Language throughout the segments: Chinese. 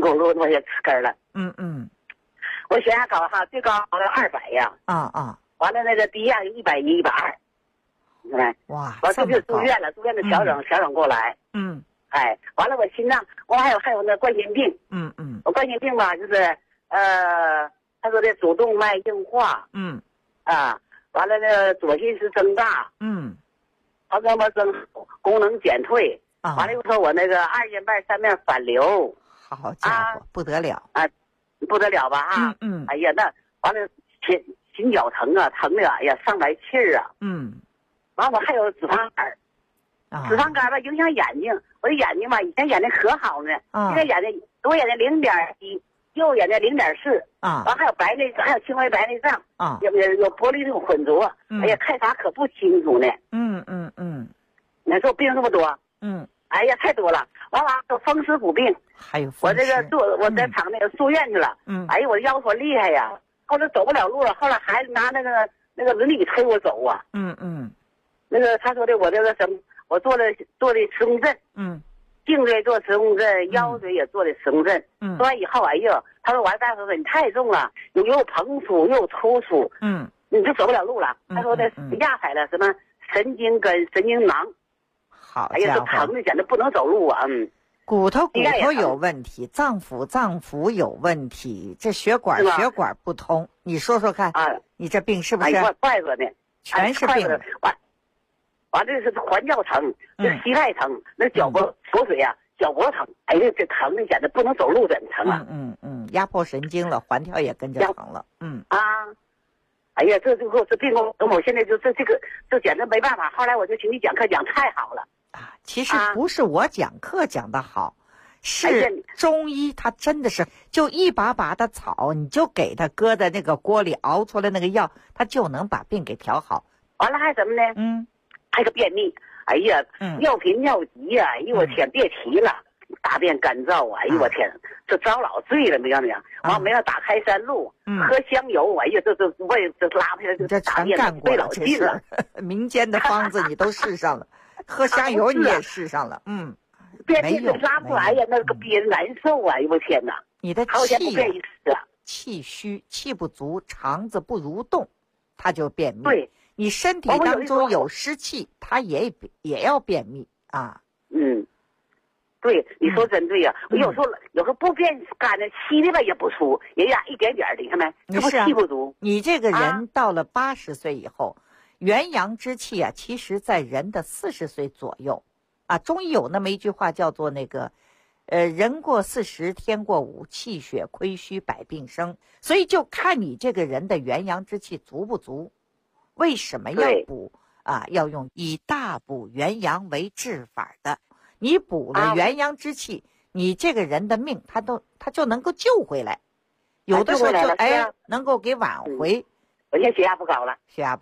给我也吃根了。我血压高哈，最高到200呀。完了那个低呀110、120。你看， 哇， 完这就住院了，住院的调整过来。哎，完了我心脏，我还有那冠心病。我冠心病吧，就是他说的主动脉硬化。完了呢，左心室增大。他说我功能减退。完了又说我那个2面瓣3面反流。好家伙，不得了啊，不得了吧啊！哎呀，那完了心绞疼啊，疼的哎呀上来气儿啊。完了我还有脂肪肝。脂肪肝吧影响眼睛，我的眼睛吧以前眼睛可好呢，现在左眼睛0.1，右眼睛0.4。完还有白内障，还有轻微白内障。有玻璃这种混浊。哎呀，看啥可不清楚呢。你说病这么多。哎呀，太多了。完有风湿骨病。 还有我这个我在厂那个住院去了。哎呀，我腰说厉害呀，后来走不了路了，后来孩子拿那个轮椅推我走啊。那个他说的我这个什么，我做的磁共振。颈椎做磁共振，腰椎也做的磁共振。做完以后，哎呀，他说完大夫说你太重了，又膨出又有突出。你就走不了路了。他说的压开了什么神经根、神经囊。 好家伙， 哎呀，这疼的简直不能走路啊。 骨头有问题，脏腑有问题，这血管不通。你说说看你这病是不是？ 怪着呢， 全是病。 完这是环教疼，这膝盖疼，那脚脖锁水呀，脚脖疼。哎呀，这疼的简直不能走路，真疼啊。 压迫神经了，环跳也跟着疼了。 哎呀，这病我现在就这简直没办法。后来我就听你讲课讲太好了。 其实不是我讲课讲得好，是中医他真的是就一把把的草，你就给他搁在那个锅里熬出来那个药，他就能把病给调好。 完了还什么呢？还个便秘。哎呀，尿频尿急呀！哎呦我天，别提了，大便干燥啊！哎呦我天，这遭老罪了，没让完没让打开山路，喝香油。哎呀，我也这拉开这全干过了，这事民间的方子你都试上了。喝香油你也试上了。 便秘就拉不出来呀，那个憋着难受啊！哎呦我天哪， 你的气虚，气不足，肠子不蠕动，它就便秘。 对， 你身体当中有湿气，它也要便秘啊。 对，你说真对呀。我有时候不便干的稀的吧也不出，也一点点的，你看没？这不气不足。 你这个人到了80岁以后。元阳之气啊，其实在人的40岁左右啊。中医有那么一句话叫做那个人过40天过5，气血亏虚百病生。所以就看你这个人的元阳之气足不足。为什么要补要用以大补元阳为治法的。你补了元阳之气，你这个人的命他就能够救回来，有的时候就能够给挽回。 我现在血压不高了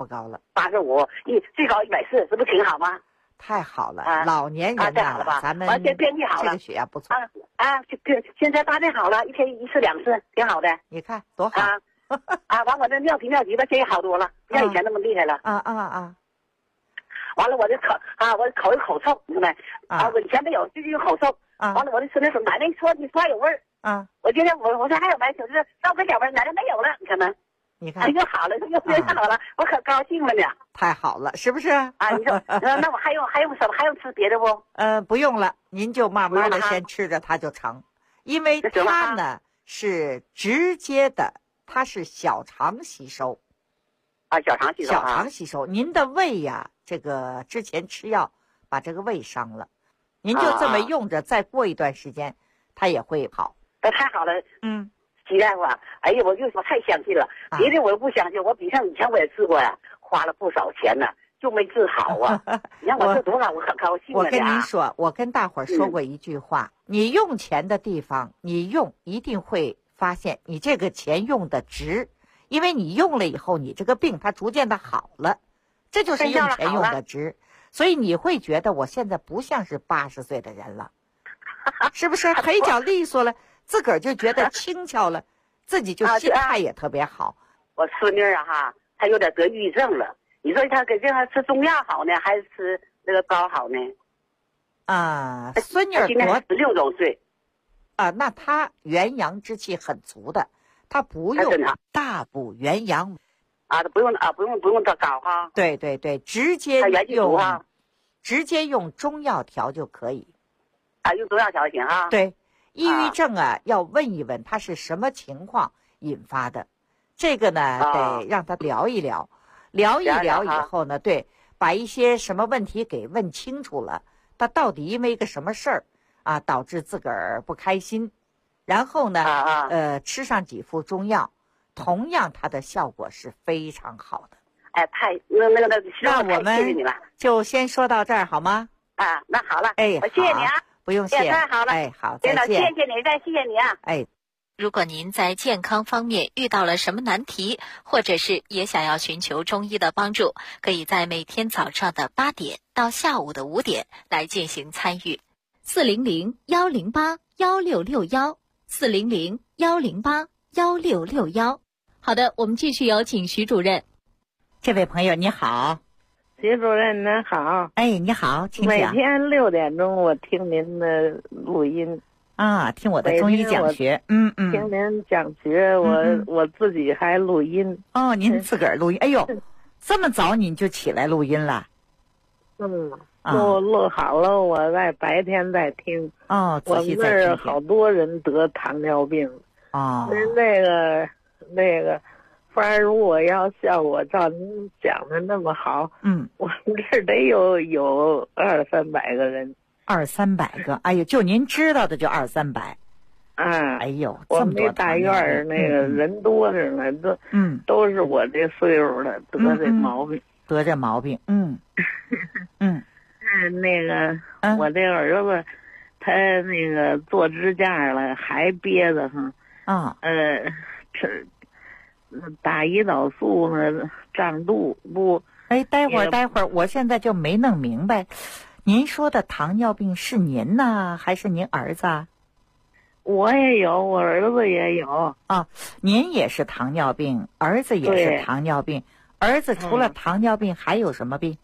，85，最高140，这不挺好吗？ 太好了，老年人太好了吧？ 咱们现在便秘好了， 这个血压不错现在大便好了，一天1次2次，挺好的。 你看多好完我这尿频尿急吧，现在好多了，不像以前那么厉害了。完了我我口有口臭，你看没？我以前没有，最近有口臭。完了我就吃那什么，奶奶说你还有味儿。我今天我说还有没？就是稍微点味儿，奶奶没有了，你看没？ 你看， 又好了，又变好了，我可高兴了呢。 太好了，是不是？ 你说，那我还用什么？还用吃别的不？ 不用了，您就慢慢的先吃着，它就成。因为它呢是直接的，它是小肠吸收。 小肠吸收。您的胃呀，这个之前吃药把这个胃伤了，您就这么用着，再过一段时间，它也会好。 那太好了。徐大夫啊，哎呀，我太相信了，别的我又不相信，我比上以前我也治过呀，花了不少钱呢，就没治好啊。你看我这多少，我很高兴。 我跟您说，我跟大伙儿说过一句话，你用钱的地方，你用一定会发现你这个钱用的值，因为你用了以后，你这个病它逐渐的好了，这就是用钱用的值。所以你会觉得我现在不像是80岁的人了，是不是？腿脚利索了。自个儿就觉得轻巧了，自己就心态也特别好。 我孙女她有点得抑郁症了，你说她给这样吃中药好呢，还是吃那个膏好呢？ 孙女今年16周岁。 那他元阳之气很足的，他不用大补元阳不用到膏哈。 对对对，直接用中药调就可以。 用中药调行哈。 对，抑郁症要问一问他是什么情况引发的，这个呢得让他聊一聊以后呢，对，把一些什么问题给问清楚了，他到底因为一个什么事儿导致自个儿不开心，然后呢吃上几副中药，同样它的效果是非常好的。 那我们就先说到这儿好吗？ 那好了，我谢谢你啊。 不用谢， 太好了， 好，再见， 谢谢你，再谢谢你啊。 如果您在健康方面遇到了什么难题，或者是也想要寻求中医的帮助，可以在每天早上的8点到下午的5点来进行参与。400-108-1661，400-108-1661。好的，我们继续有请徐主任。 这位朋友你好。 徐主任您好。 你好，请讲。 每天6点钟我听您的录音听我的中医讲学。 听您讲学，我自己还录音。 您自个儿录音。哎呦，这么早你就起来录音了？ 录好了，我在白天在听。 我们那儿好多人得糖尿病。您那个反正如果要像我照您讲的那么好，我们这儿得有200-300个人 ，200-300个。哎呦，就您知道的就200-300。哎呦， 我们那大院儿那个人多着呢，都是我这岁数的得这毛病，那个我这儿子他那个做支架了，还憋着打胰岛素呢，胀肚不。 待会儿，我现在就没弄明白，您说的糖尿病是您呢，还是您儿子啊？ 我也有，我儿子也有。 您也是糖尿病，儿子也是糖尿病。儿子除了糖尿病还有什么病？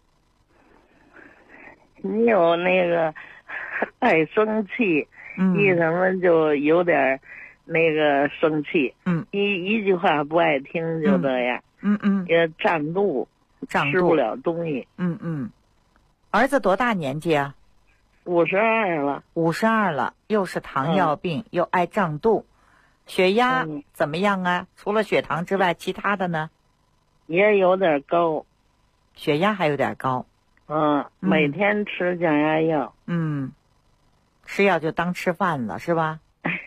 你有那个爱生气，一什么就有点那个生气，一句话不爱听就这样，也胀肚，吃不了东西， 儿子多大年纪啊 ？52了。 52了，又是糖尿病，又爱胀肚，血压怎么样啊？除了血糖之外，其他的呢？ 也有点高， 血压还有点高。 每天吃降压药。 吃药就当吃饭了，是吧？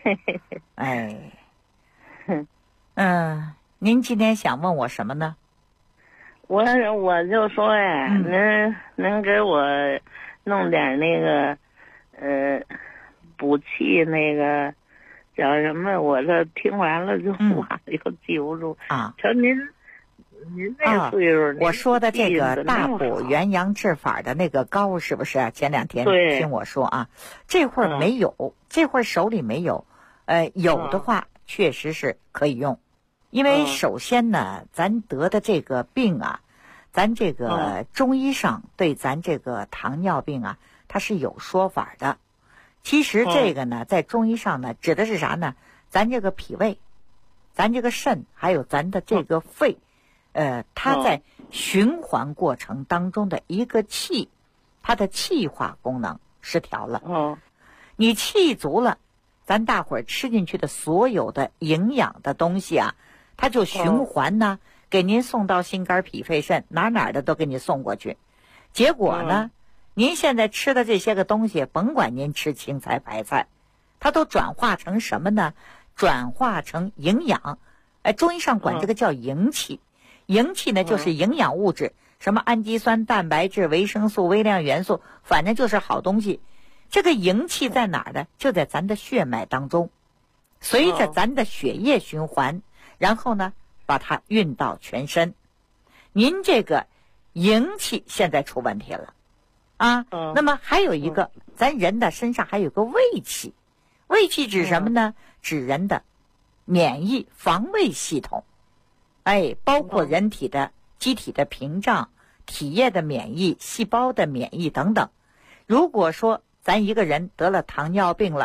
您今天想问我什么呢？ 我就说呀，您给我弄点那个补气那个叫什么？我这听完了就忘了，又记不住瞧您那岁数， 我说的这个大补元阳治法的那个膏是不是？前2天听我说这会儿没有，这会儿手里没有。有的话确实是可以用，因为首先呢，咱得的这个病咱这个中医上对咱这个糖尿病它是有说法的。其实这个呢，在中医上呢，指的是啥呢？咱这个脾胃，咱这个肾，还有咱的这个肺。它在循环过程当中的一个气，它的气化功能失调了。你气足了，咱大伙儿吃进去的所有的营养的东西它就循环呢，给您送到心肝脾肺肾，哪的都给你送过去。结果呢，您现在吃的这些个东西，甭管您吃青菜白菜，它都转化成什么呢？转化成营养。中医上管这个叫营气。营气呢，就是营养物质，什么氨基酸、蛋白质、维生素、微量元素，反正就是好东西。这个营气在哪儿呢？就在咱的血脉当中，随着咱的血液循环，然后呢，把它运到全身。您这个营气现在出问题了那么还有一个，咱人的身上还有个胃气。胃气指什么呢？指人的免疫防卫系统。包括人体的机体的屏障、体液的免疫、细胞的免疫等等。如果说咱一个人得了糖尿病了，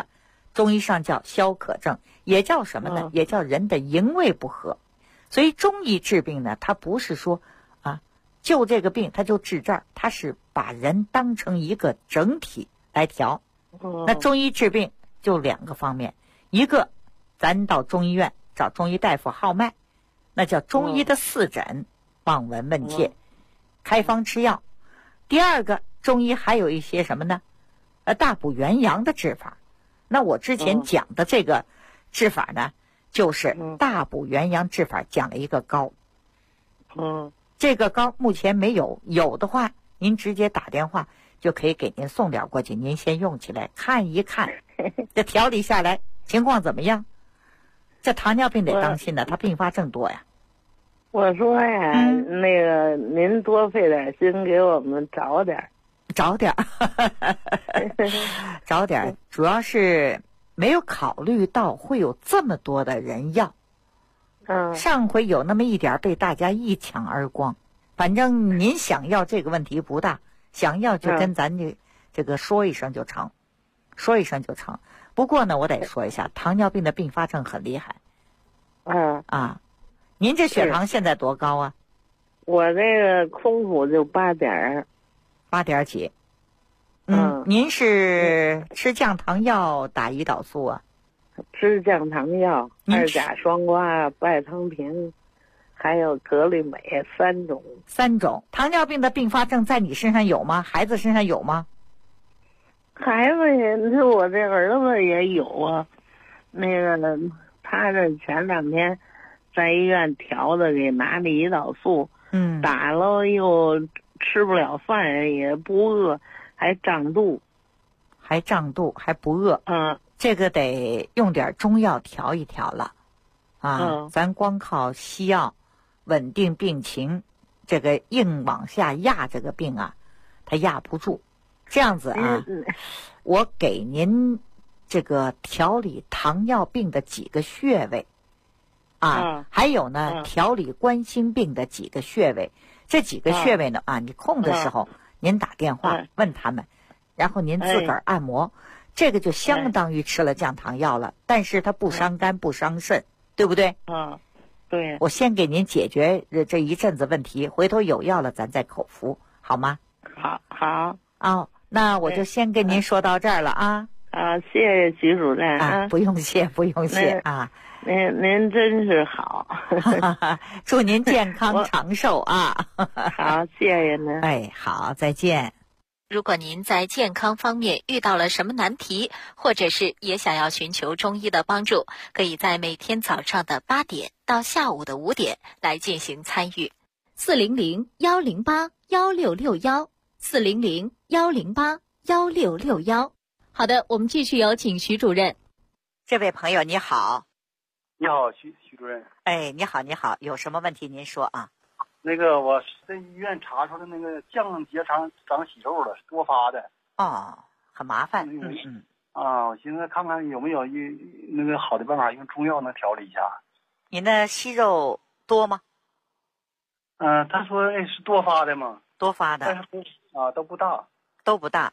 中医上叫消渴症，也叫什么呢？也叫人的营卫不和。所以中医治病呢，它不是说就这个病它就治这儿，它是把人当成一个整体来调。那中医治病就2个方面，一个咱到中医院找中医大夫号脉，那叫中医的四诊，望闻问切，开方吃药。第二个，中医还有一些什么呢？大补元阳的治法。那我之前讲的这个治法呢，就是大补元阳治法讲了一个膏。这个膏目前没有，有的话您直接打电话就可以给您送点过去，您先用起来看一看，这调理下来情况怎么样？这糖尿病得当心呢，它并发症多呀。 我说呀，那个您多费点心给我们找点，主要是没有考虑到会有这么多的人要。上回有那么一点被大家一抢而光。反正您想要这个问题不大，想要就跟咱这个说一声就成，不过呢，我得说一下，糖尿病的并发症很厉害。您这血糖现在多高啊？我这个空腹就8点几。您是吃降糖药打胰岛素啊？ 吃降糖药，2甲双胍、拜汤平，还有格力美3种。 3种。糖尿病的并发症在你身上有吗？孩子身上有吗？ 孩子也，你说我这儿子也有啊。那个他这前2天在医院调的，给拿的胰岛素，打了又吃不了饭，也不饿，还胀肚， 还不饿。这个得用点中药调一调了。咱光靠西药稳定病情，这个硬往下压这个病啊，它压不住。这样子我给您这个调理糖尿病的几个穴位还有呢调理冠心病的几个穴位。这几个穴位呢你空的时候您打电话问他们，然后您自个儿按摩，这个就相当于吃了降糖药了，但是它不伤肝不伤肾，对不对？ 对。 我先给您解决这一阵子问题，回头有药了咱再口服，好吗？ 好。 那我就先跟您说到这儿了啊。 谢谢徐主任不用谢您真是好。 祝您健康长寿好，谢谢您。 好，再见。 如果您在健康方面遇到了什么难题，或者是也想要寻求中医的帮助，可以在每天早上的8点到下午的5点来进行参与。400-108-1661，400-108-1661。好的，我们继续有请徐主任。 这位朋友你好。 你好，徐主任。 你好，有什么问题您说啊？ 那个我在医院查出来那个降结肠长息肉了，是多发的。 很麻烦。 我寻思看看有没有那个好的办法，用中药能调理一下。 您的息肉多吗？ 他说是多发的嘛。 多发的。 但是都不大。 都不大。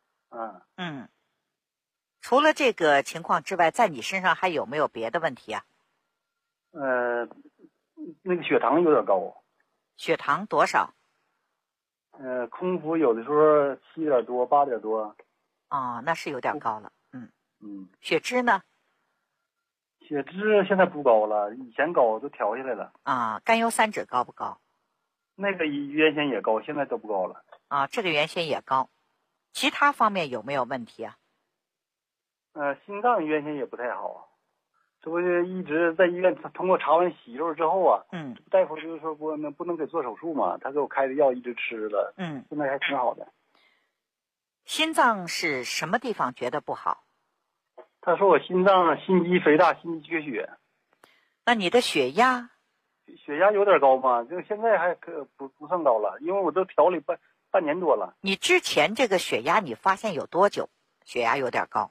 除了这个情况之外，在你身上还有没有别的问题啊？ 那个血糖有点高。 血糖多少？ 空腹有的时候7点多、8点多。 那是有点高了。血脂呢？ 血脂现在不高了，以前高都调下来了。 甘油三酯高不高？ 那个原先也高，现在都不高了。 这个原先也高。其他方面有没有问题啊？ 心脏原先也不太好，这不就一直在医院通过查完息肉之后大夫就是说不能给做手术嘛，他给我开的药一直吃了，现在还挺好的。 心脏是什么地方觉得不好？ 他说我心脏心肌肥大，心肌缺血。 那你的血压？ 血压有点高嘛，就现在还不算高了，因为我都调理半年多了。 你之前这个血压你发现有多久血压有点高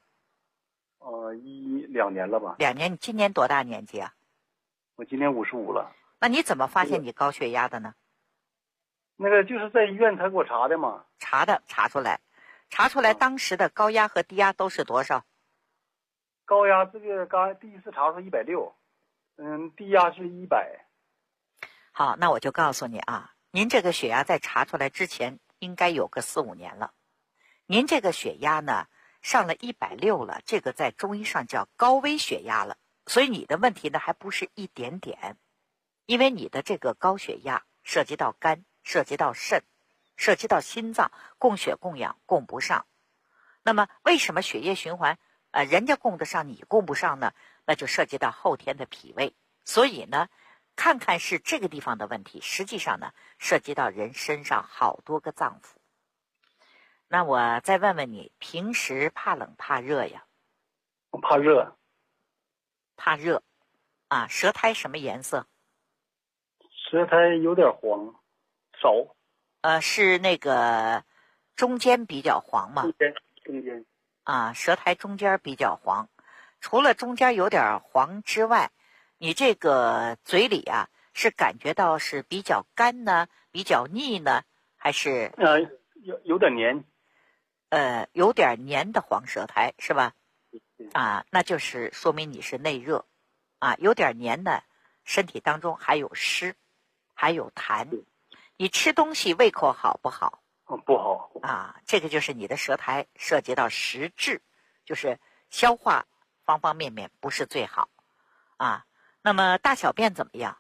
？2年了吧。 2年。你今年多大年纪啊？ 我今年55了。 那你怎么发现你高血压的呢？ 那个就是在医院他给我查的嘛。 查出来当时的高压和低压都是多少？ 高压这个刚第一次查出160，低压是100。 好，那我就告诉你啊，您这个血压在查出来之前应该有个4、5年了。您这个血压呢上了160了，这个在中医上叫高危血压了。所以你的问题呢还不是一点点，因为你的这个高血压涉及到肝，涉及到肾，涉及到心脏，供血供氧供不上。那么为什么血液循环人家供得上你供不上呢？那就涉及到后天的脾胃。所以呢看看是这个地方的问题，实际上呢涉及到人身上好多个脏腑。那我再问问你，平时怕冷怕热呀？ 我怕热。 怕热啊，舌苔什么颜色？ 舌苔有点黄，少。 是那个中间比较黄吗？ 中间。 啊，舌苔中间比较黄。除了中间有点黄之外，你这个嘴里啊是感觉到是比较干呢，比较腻呢，还是有点黏？ 有点黏的黄舌苔是吧？啊，那就是说明你是内热啊，有点黏呢，身体当中还有湿，还有痰。你吃东西胃口好不好？ 不好啊，这个就是你的舌苔涉及到实质，就是消化方方面面不是最好啊。那么大小便怎么样？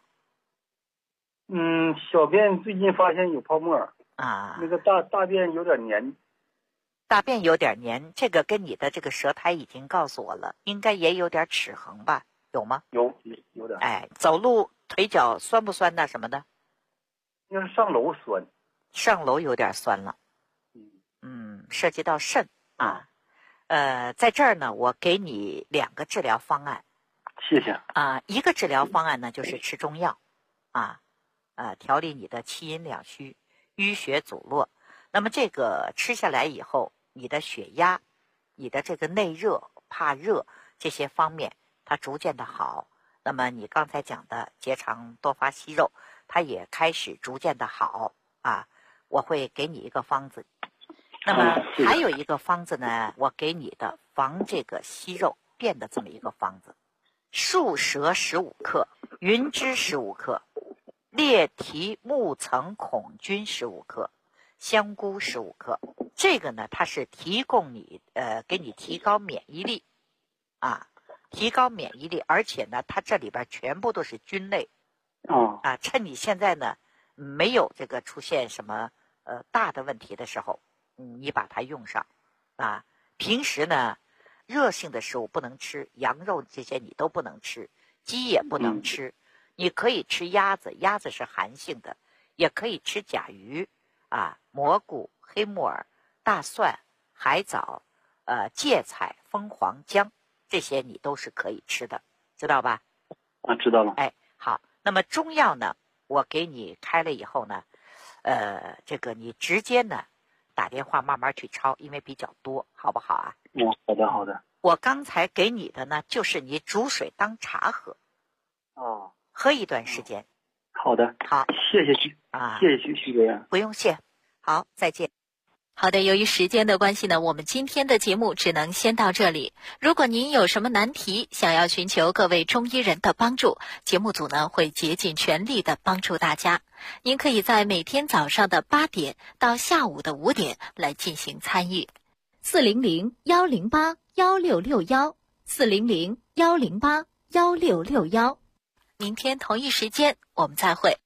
小便最近发现有泡沫啊， 那个大便有点黏。 大便有点黏，这个跟你的这个舌苔已经告诉我了，应该也有点齿痕吧？有吗？ 有点。 哎，走路腿脚酸不酸的什么的？ 要是上楼酸。 上楼有点酸了。涉及到肾啊。在这儿呢，我给你2个治疗方案。 谢谢。 一个治疗方案呢，就是吃中药调理你的气阴两虚、淤血阻络。那么这个吃下来以后，你的血压、你的这个内热、怕热这些方面它逐渐的好。那么你刚才讲的结肠多发息肉，它也开始逐渐的好我会给你一个方子。那么还有一个方子呢，我给你的防这个息肉变的这么一个方子：树蛇15克，云芝15克，列提木层孔菌15克，香菇15克。这个呢它是提供你给你提高免疫力提高免疫力，而且呢它这里边全部都是菌类趁你现在呢没有这个出现什么大的问题的时候，你把它用上平时呢热性的食物不能吃，羊肉这些你都不能吃，鸡也不能吃。你可以吃鸭子，鸭子是寒性的，也可以吃甲鱼蘑菇、黑木耳、大蒜、海藻芥菜、蜂黄姜，这些你都是可以吃的，知道吧？ 知道了。 好，那么中药呢我给你开了以后呢这个你直接呢打电话慢慢去抄，因为比较多，好不好啊？ 好的。 我刚才给你的呢就是你煮水当茶喝喝一段时间。 好的。 好， 谢谢徐主任。 不用谢。好，再见。 好的，由于时间的关系呢，我们今天的节目只能先到这里。如果您有什么难题，想要寻求各位中医人的帮助，节目组呢会竭尽全力的帮助大家。您可以在每天早上的8点到下午的5点来进行参与。400-108-1661，400-108-1661。明天同一时间我们再会。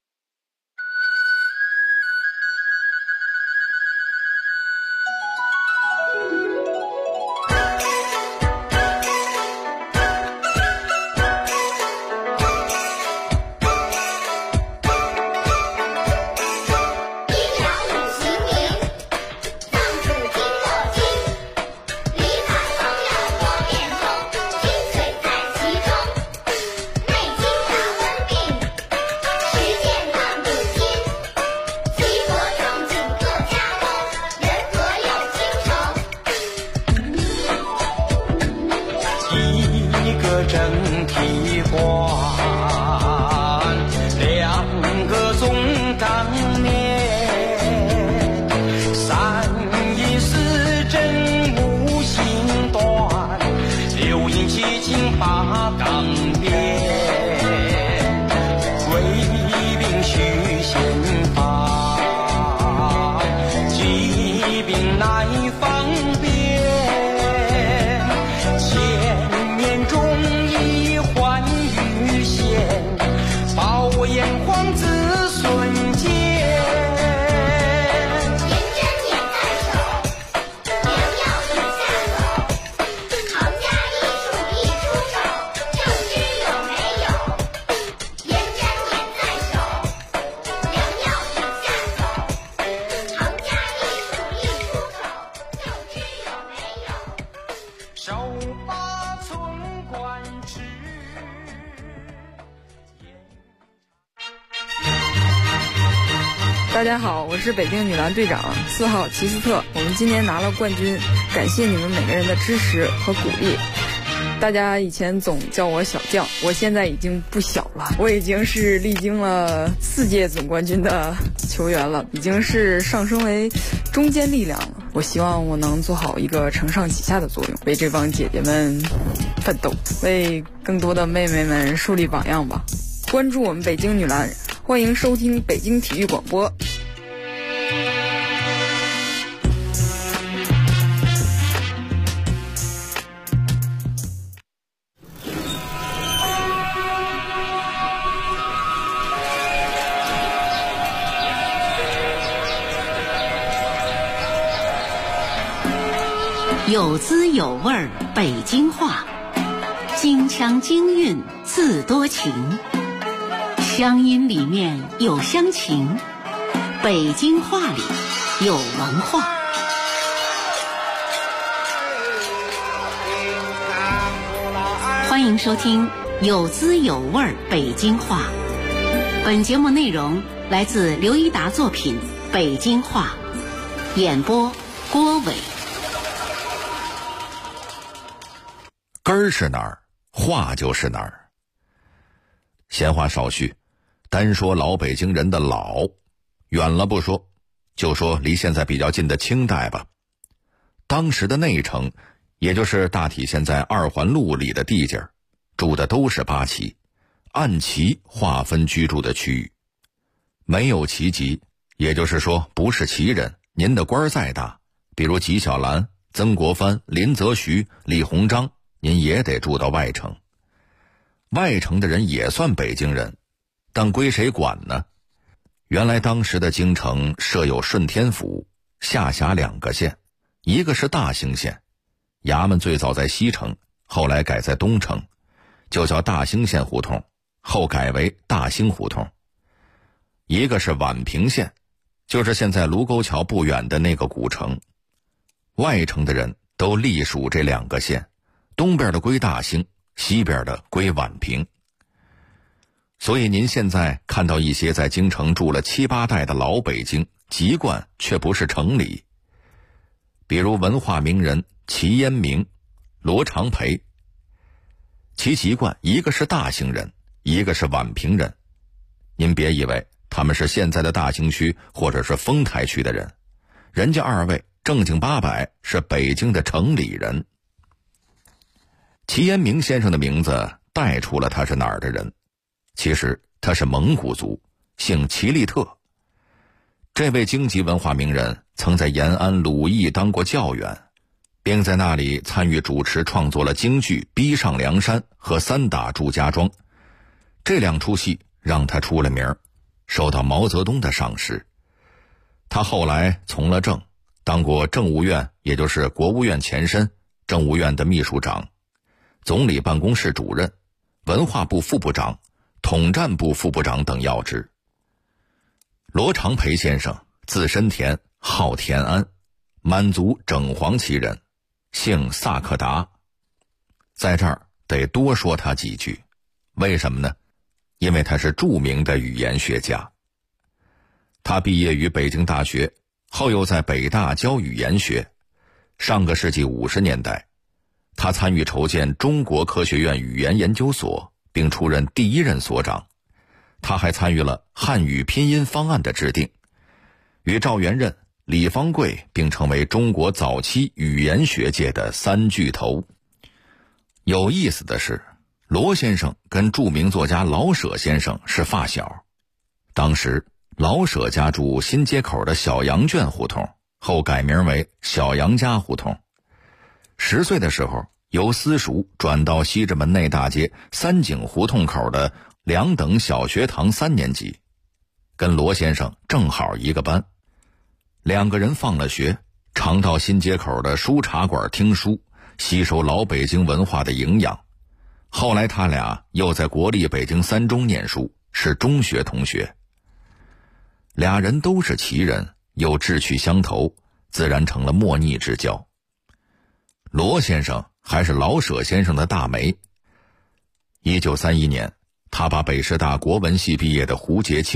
起大家好，我是北京女篮队长4号齐斯特。我们今年拿了冠军，感谢你们每个人的支持和鼓励。大家以前总叫我小将，我现在已经不小了，我已经是历经了4届总冠军的球员了，已经是上升为中坚力量了。我希望我能做好一个承上启下的作用，为这帮姐姐们奋斗，为更多的妹妹们树立榜样吧。关注我们北京女篮，欢迎收听北京体育广播。 有滋有味儿北京话，京腔京韵自多情，乡音里面有乡情，北京话里有文化。欢迎收听有滋有味儿北京话。本节目内容来自刘一达作品《北京话》，演播郭伟。 根儿是哪儿，话就是哪儿。闲话少叙，单说老北京人的老，远了不说，就说离现在比较近的清代吧。当时的内城，也就是大体现在2环路里的地界，住的都是八旗，按旗划分居住的区域。没有旗籍，也就是说不是旗人，您的官再大，比如纪晓岚、曾国藩、林则徐、李鸿章，您也得住到外城。外城的人也算北京人，但归谁管呢？原来当时的京城设有顺天府，下辖2个县，一个是大兴县，衙门最早在西城，后来改在东城，就叫大兴县胡同，后改为大兴胡同。一个是宛平县，就是现在卢沟桥不远的那个古城。外城的人都隶属这2个县，东边的归大兴，西边的归宛平。所以您现在看到一些在京城住了7、8代的老北京，籍贯却不是城里。比如文化名人齐烟明、罗长培，其籍贯一个是大兴人，一个是宛平人。您别以为他们是现在的大兴区或者是丰台区的人，人家2位正经八百是北京的城里人。齐烟明先生的名字带出了他是哪儿的人，其实他是蒙古族，姓齐利特。这位京籍文化名人曾在延安鲁艺当过教员，并在那里参与主持创作了京剧《逼上梁山》和《三打祝家庄》，这2出戏让他出了名，受到毛泽东的赏识。他后来从了政，当过政务院，也就是国务院前身政务院的秘书长，总理办公室主任，文化部副部长，统战部副部长等要职。罗长培先生字申田，号田安，满族整黄旗人，姓萨克达。在这儿得多说他几句，为什么呢？因为他是著名的语言学家。他毕业于北京大学，后又在北大教语言学。上个世纪50年代，他参与筹建中国科学院语言研究所，并出任第1任所长。他还参与了汉语拼音方案的制定，与赵元任、李方贵并成为中国早期语言学界的3巨头。有意思的是，罗先生跟著名作家老舍先生是发小。当时老舍家住新街口的小羊圈胡同，后改名为小杨家胡同。10岁的时候，由私塾转到西直门内大街三井胡同口的2等小学堂3年级，跟罗先生正好一个班。2个人放了学，常到新街口的书茶馆听书，吸收老北京文化的营养。后来他俩又在国立北京3中念书，是中学同学。2人都是旗人，又志趣相投，自然成了莫逆之交。罗先生还是老舍先生的大媒。1931年，他把北师大国文系毕业的胡杰清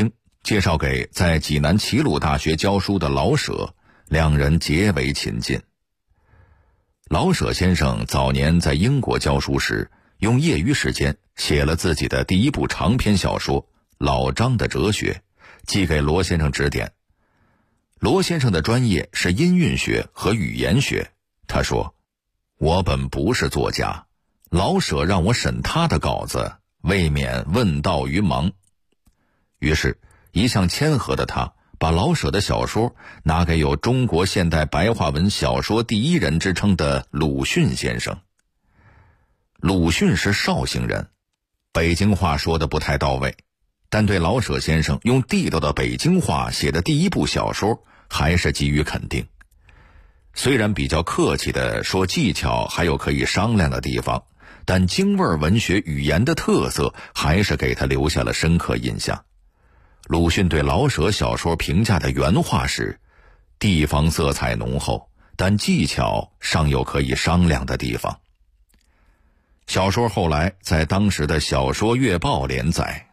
介绍给在济南齐鲁大学教书的老舍，两人结为亲近。老舍先生早年在英国教书时，用业余时间写了自己的第一部长篇小说《老张的哲学》，寄给罗先生指点。罗先生的专业是音韵学和语言学，他说：“我本不是作家，老舍让我审他的稿子，未免问道于盲。”于是一向谦和的他把老舍的小说拿给有中国现代白话文小说第一人之称的鲁迅先生。鲁迅是绍兴人，北京话说得不太到位，但对老舍先生用地道的北京话写的第一部小说还是给予肯定。虽然比较客气地说技巧还有可以商量的地方，但京味文学语言的特色还是给他留下了深刻印象。鲁迅对老舍小说评价的原话是：地方色彩浓厚，但技巧尚有可以商量的地方。小说后来在当时的小说月报连载。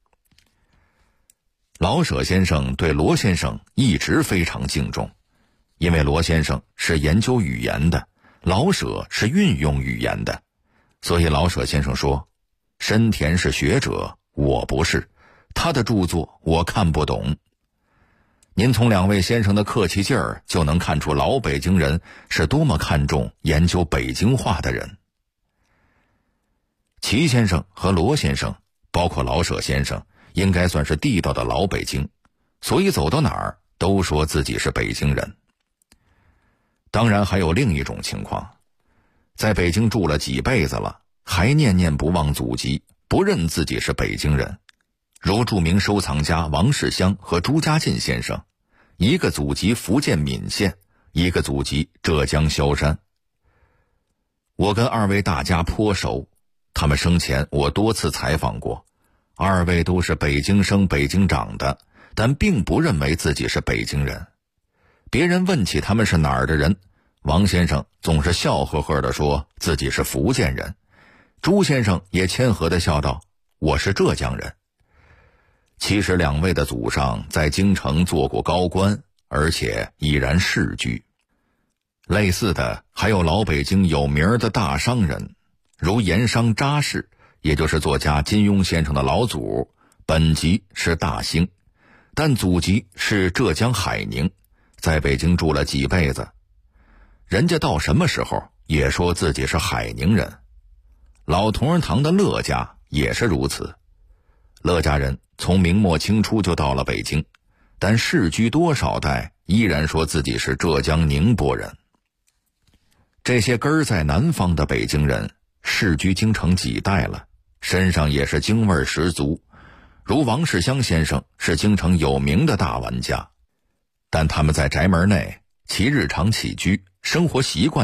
老舍先生对罗先生一直非常敬重，因为罗先生是研究语言的，老舍是运用语言的，所以老舍先生说：深田是学者，我不是，他的著作我看不懂。您从两位先生的客气劲儿就能看出老北京人是多么看重研究北京话的人。齐先生和罗先生，包括老舍先生，应该算是地道的老北京，所以走到哪儿都说自己是北京人。当然还有另一种情况，在北京住了几辈子了，还念念不忘祖籍，不认自己是北京人，如著名收藏家王世襄和朱家进先生，一个祖籍福建闽县，一个祖籍浙江萧山。我跟二位大家颇熟，他们生前我多次采访过，二位都是北京生北京长的，但并不认为自己是北京人。别人问起他们是哪儿的人，王先生总是笑呵呵地说自己是福建人，朱先生也谦和地笑道：我是浙江人。其实两位的祖上在京城做过高官，而且已然世居。类似的还有老北京有名的大商人，如盐商查氏，也就是作家金庸先生的老祖，本籍是大兴，但祖籍是浙江海宁，在北京住了几辈子。人家到什么时候也说自己是海宁人。老同仁堂的乐家也是如此，乐家人从明末清初就到了北京，但世居多少代依然说自己是浙江宁波人。这些根儿在南方的北京人世居京城几代了，身上也是京味十足，如王世襄先生是京城有名的大玩家，但他们在宅门内其日常起居生活习惯